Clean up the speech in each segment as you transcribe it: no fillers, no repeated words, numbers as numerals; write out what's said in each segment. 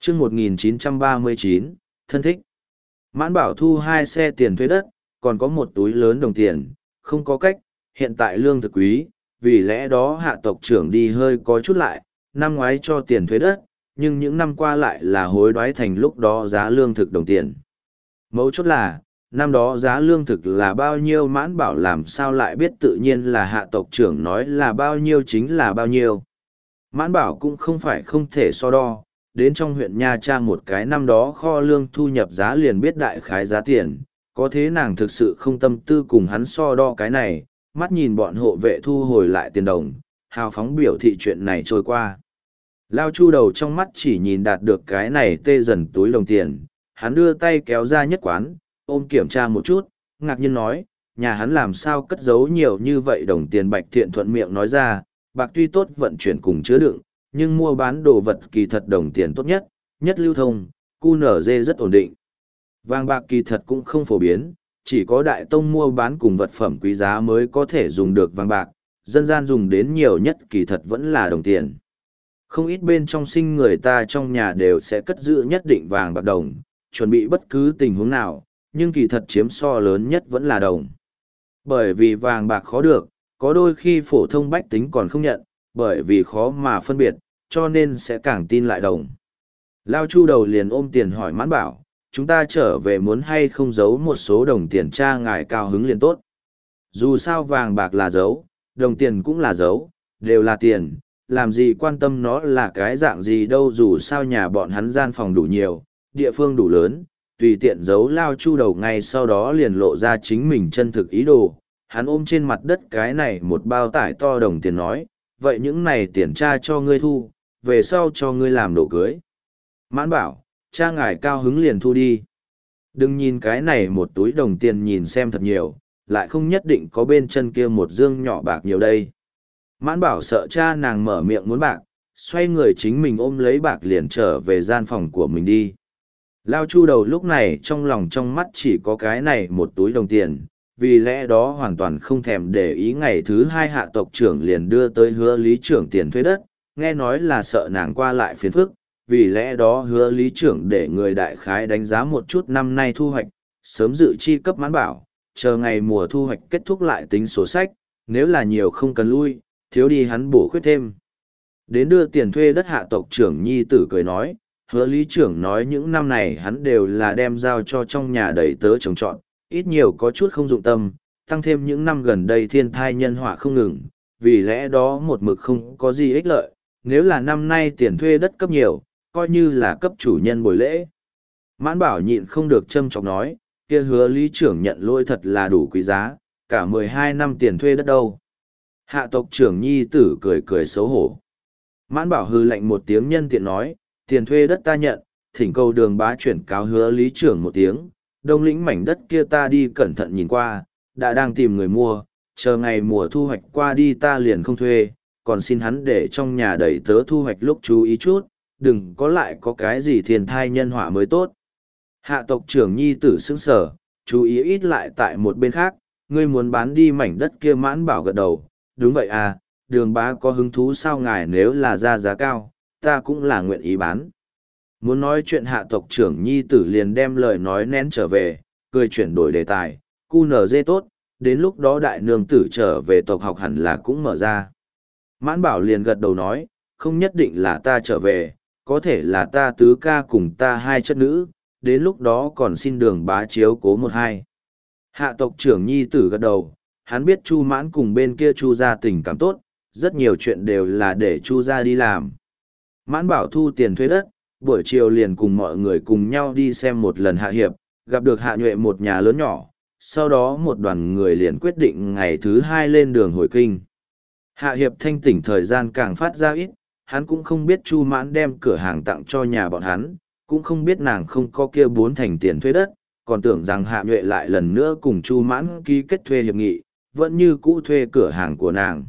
chương 1939, thân thích. Mãn Bảo thu 2 xe tiền thuê đất, còn có một túi lớn đồng tiền, không có cách, hiện tại lương thực quý, vì lẽ đó hạ tộc trưởng đi hơi có chút lại, năm ngoái cho tiền thuê đất, nhưng những năm qua lại là hối đoái thành lúc đó giá lương thực đồng tiền. Mấu chốt là, năm đó giá lương thực là bao nhiêu Mãn Bảo làm sao lại biết tự nhiên là hạ tộc trưởng nói là bao nhiêu chính là bao nhiêu. Mãn Bảo cũng không phải không thể so đo, đến trong huyện Nha Trang một cái năm đó kho lương thu nhập giá liền biết đại khái giá tiền, có thế nàng thực sự không tâm tư cùng hắn so đo cái này, mắt nhìn bọn hộ vệ thu hồi lại tiền đồng, hào phóng biểu thị chuyện này trôi qua. Lao Chu đầu trong mắt chỉ nhìn đạt được cái này tê dần túi đồng tiền, hắn đưa tay kéo ra nhất quán, ôm kiểm tra một chút, ngạc nhiên nói, nhà hắn làm sao cất giấu nhiều như vậy đồng tiền. Bạch Thiện thuận miệng nói ra, bạc tuy tốt vận chuyển cùng chứa đựng, nhưng mua bán đồ vật kỳ thật đồng tiền tốt nhất, nhất lưu thông, QNZ rất ổn định. Vàng bạc kỳ thật cũng không phổ biến, chỉ có đại tông mua bán cùng vật phẩm quý giá mới có thể dùng được vàng bạc, dân gian dùng đến nhiều nhất kỳ thật vẫn là đồng tiền. Không ít bên trong sinh người ta trong nhà đều sẽ cất giữ nhất định vàng bạc đồng, chuẩn bị bất cứ tình huống nào, nhưng kỳ thật chiếm so lớn nhất vẫn là đồng. Bởi vì vàng bạc khó được, có đôi khi phổ thông bách tính còn không nhận, bởi vì khó mà phân biệt, cho nên sẽ càng tin lại đồng. Lao Chu đầu liền ôm tiền hỏi Mãn Bảo, chúng ta trở về muốn hay không giấu một số đồng tiền, cha ngài cao hứng liền tốt. Dù sao vàng bạc là giấu, đồng tiền cũng là giấu, đều là tiền, làm gì quan tâm nó là cái dạng gì đâu. Dù sao nhà bọn hắn gian phòng đủ nhiều, địa phương đủ lớn, tùy tiện giấu. Lao Chu đầu ngay sau đó liền lộ ra chính mình chân thực ý đồ. Hắn ôm trên mặt đất cái này một bao tải to đồng tiền nói, vậy những này tiền cha cho ngươi thu, về sau cho ngươi làm đồ cưới. Mãn Bảo, cha ngài cao hứng liền thu đi. Đừng nhìn cái này một túi đồng tiền nhìn xem thật nhiều, lại không nhất định có bên chân kia một dương nhỏ bạc nhiều đây. Mãn Bảo sợ cha nàng mở miệng muốn bạc, xoay người chính mình ôm lấy bạc liền trở về gian phòng của mình đi. Lao Chu đầu lúc này trong lòng trong mắt chỉ có cái này một túi đồng tiền, vì lẽ đó hoàn toàn không thèm để ý. Ngày thứ 2 hạ tộc trưởng liền đưa tới Hứa lý trưởng tiền thuê đất, nghe nói là sợ nàng qua lại phiền phức, vì lẽ đó Hứa lý trưởng để người đại khái đánh giá một chút năm nay thu hoạch, sớm dự chi cấp Mãn Bảo, chờ ngày mùa thu hoạch kết thúc lại tính sổ sách, nếu là nhiều không cần lui, thiếu đi hắn bổ khuyết thêm. Đến đưa tiền thuê đất hạ tộc trưởng nhi tử cười nói, Hứa lý trưởng nói những năm này hắn đều là đem giao cho trong nhà đầy tớ trồng trọt, ít nhiều có chút không dụng tâm, tăng thêm những năm gần đây thiên thai nhân họa không ngừng, vì lẽ đó một mực không có gì ích lợi, nếu là năm nay tiền thuê đất cấp nhiều, coi như là cấp chủ nhân buổi lễ. Mãn Bảo nhịn không được châm chọc nói, kia Hứa lý trưởng nhận lỗi thật là đủ quý giá, cả 12 năm tiền thuê đất đâu. Hạ tộc trưởng nhi tử cười cười xấu hổ. Mãn Bảo hư lạnh một tiếng nhân tiện nói, tiền thuê đất ta nhận, thỉnh cầu Đường Bá chuyển cáo Hứa lý trưởng một tiếng, đông lĩnh mảnh đất kia ta đi cẩn thận nhìn qua, đã đang tìm người mua, chờ ngày mùa thu hoạch qua đi ta liền không thuê, còn xin hắn để trong nhà đẩy tớ thu hoạch lúc chú ý chút, đừng có lại có cái gì thiên thai nhân họa mới tốt. Hạ tộc trưởng nhi tử sững sở, chú ý ít lại tại một bên khác, ngươi muốn bán đi mảnh đất kia. Mãn Bảo gật đầu, đúng vậy à, Đường Bá có hứng thú sao? Ngài nếu là ra giá cao, ta cũng là nguyện ý bán. Muốn nói chuyện hạ tộc trưởng nhi tử liền đem lời nói nén trở về, cười chuyển đổi đề tài, QNZ tốt, đến lúc đó đại nương tử trở về tộc học hẳn là cũng mở ra. Mãn Bảo liền gật đầu nói, không nhất định là ta trở về, có thể là ta tứ ca cùng ta 2 chất nữ, đến lúc đó còn xin Đường Bá chiếu cố 1-2. Hạ tộc trưởng nhi tử gật đầu, hắn biết Chu Mãn cùng bên kia Chu gia tình cảm tốt, rất nhiều chuyện đều là để Chu gia đi làm. Mãn Bảo thu tiền thuê đất, buổi chiều liền cùng mọi người cùng nhau đi xem một lần Hạ Hiệp, gặp được Hạ Nhuệ một nhà lớn nhỏ, sau đó một đoàn người liền quyết định ngày thứ 2 lên đường hồi kinh. Hạ Hiệp thanh tỉnh thời gian càng phát ra ít, hắn cũng không biết Chu Mãn đem cửa hàng tặng cho nhà bọn hắn, cũng không biết nàng không có kia 4 thành tiền thuê đất, còn tưởng rằng Hạ Nhuệ lại lần nữa cùng Chu Mãn ký kết thuê hiệp nghị, vẫn như cũ thuê cửa hàng của nàng.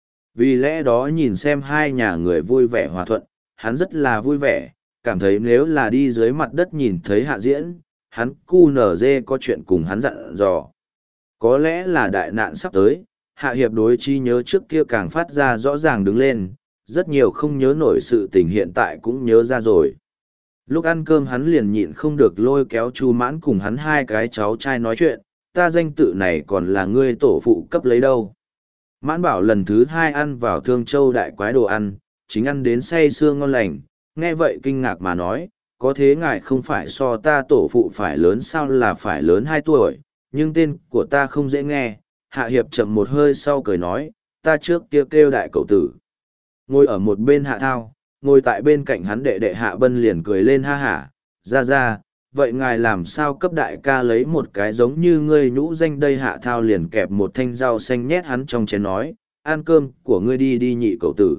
Vì lẽ đó nhìn xem 2 nhà người vui vẻ hòa thuận, hắn rất là vui vẻ, cảm thấy nếu là đi dưới mặt đất nhìn thấy Hạ Diễn, hắn QNZ có chuyện cùng hắn dặn dò. Có lẽ là đại nạn sắp tới, Hạ Hiệp đối chi nhớ trước kia càng phát ra rõ ràng đứng lên, rất nhiều không nhớ nổi sự tình hiện tại cũng nhớ ra rồi. Lúc ăn cơm hắn liền nhịn không được lôi kéo Chu Mãn cùng hắn hai cái cháu trai nói chuyện, ta danh tự này còn là ngươi tổ phụ cấp lấy đâu. Mãn Bảo lần thứ hai ăn vào Thương Châu đại quái đồ ăn, chính ăn đến say sưa ngon lành, nghe vậy kinh ngạc mà nói, có thế ngài không phải so ta tổ phụ phải lớn sao là phải lớn 2 tuổi, nhưng tên của ta không dễ nghe. Hạ Hiệp chậm một hơi sau cười nói, ta trước kia kêu đại cậu tử. Ngồi ở một bên Hạ Thao, ngồi tại bên cạnh hắn đệ đệ Hạ Bân liền cười lên ha hả, ra, vậy ngài làm sao cấp đại ca lấy một cái giống như ngươi nhũ danh đây. Hạ Thao liền kẹp một thanh rau xanh nhét hắn trong chén nói, ăn cơm của ngươi đi đi nhị cậu tử.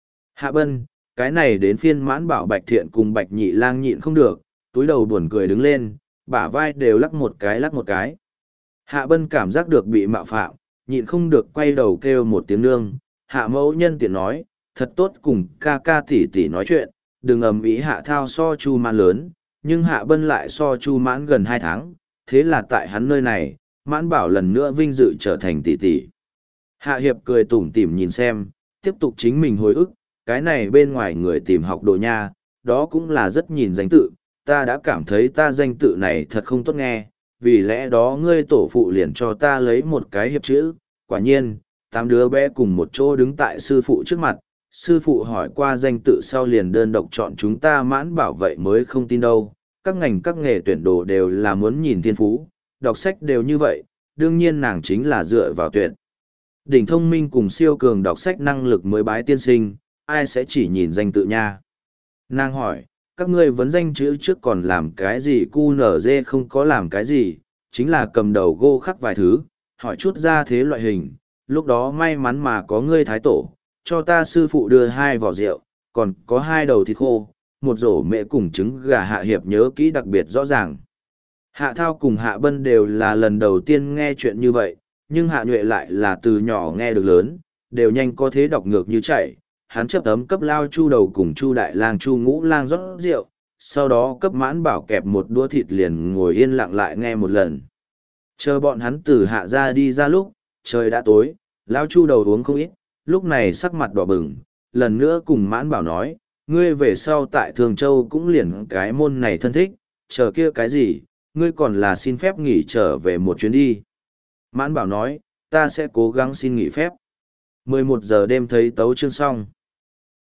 Hạ Bân, cái này đến phiên Mãn Bảo Bạch Thiện cùng Bạch Nhị Lang nhịn không được, túi đầu buồn cười đứng lên, bả vai đều lắc một cái. Hạ Bân cảm giác được bị mạo phạm, nhịn không được quay đầu kêu một tiếng nương. Hạ mẫu nhân tiện nói, thật tốt cùng ca ca tỷ tỷ nói chuyện, đừng ầm ĩ. Hạ Thao so Chu Mãn lớn, nhưng Hạ Bân lại so Chu Mãn gần 2 tháng, thế là tại hắn nơi này, Mãn Bảo lần nữa vinh dự trở thành tỷ tỷ. Hạ Hiệp cười tủm tỉm nhìn xem, tiếp tục chính mình hồi ức, cái này bên ngoài người tìm học đồ nha, đó cũng là rất nhìn danh tự, ta đã cảm thấy ta danh tự này thật không tốt nghe, vì lẽ đó ngươi tổ phụ liền cho ta lấy một cái hiệp chữ. Quả nhiên, 8 đứa bé cùng một chỗ đứng tại sư phụ trước mặt, sư phụ hỏi qua danh tự sau liền đơn độc chọn chúng ta. Mãn Bảo vậy mới không tin đâu, các ngành các nghề tuyển đồ đều là muốn nhìn thiên phú, đọc sách đều như vậy, đương nhiên nàng chính là dựa vào tuyển đỉnh thông minh cùng siêu cường đọc sách năng lực mới bái tiên sinh, ai sẽ chỉ nhìn danh tự nha. Nàng hỏi, các ngươi vấn danh chữ trước còn làm cái gì? QNZ không có làm cái gì, chính là cầm đầu gô khắc vài thứ, hỏi chút ra thế loại hình. Lúc đó may mắn mà có ngươi thái tổ, cho ta sư phụ đưa 2 vỏ rượu, còn có 2 đầu thịt khô, một rổ mẹ cùng trứng gà. Hạ Hiệp nhớ kỹ đặc biệt rõ ràng. Hạ Thao cùng Hạ Bân đều là lần đầu tiên nghe chuyện như vậy, nhưng Hạ Nhuệ lại là từ nhỏ nghe được lớn, đều nhanh có thế đọc ngược như chạy. Hắn chấp tấm cấp Lao Chu Đầu cùng Chu Đại Lang Chu Ngũ Lang rót rượu, sau đó cấp Mãn Bảo kẹp một đũa thịt liền ngồi yên lặng lại nghe một lần. Chờ bọn hắn từ Hạ ra đi ra lúc, trời đã tối, Lao Chu Đầu uống không ít, lúc này sắc mặt đỏ bừng, lần nữa cùng Mãn Bảo nói, ngươi về sau tại Thường Châu cũng liền cái môn này thân thích, chờ kia cái gì, ngươi còn là xin phép nghỉ trở về một chuyến đi. Mãn Bảo nói, ta sẽ cố gắng xin nghỉ phép. 11 giờ đêm thấy tấu chương xong.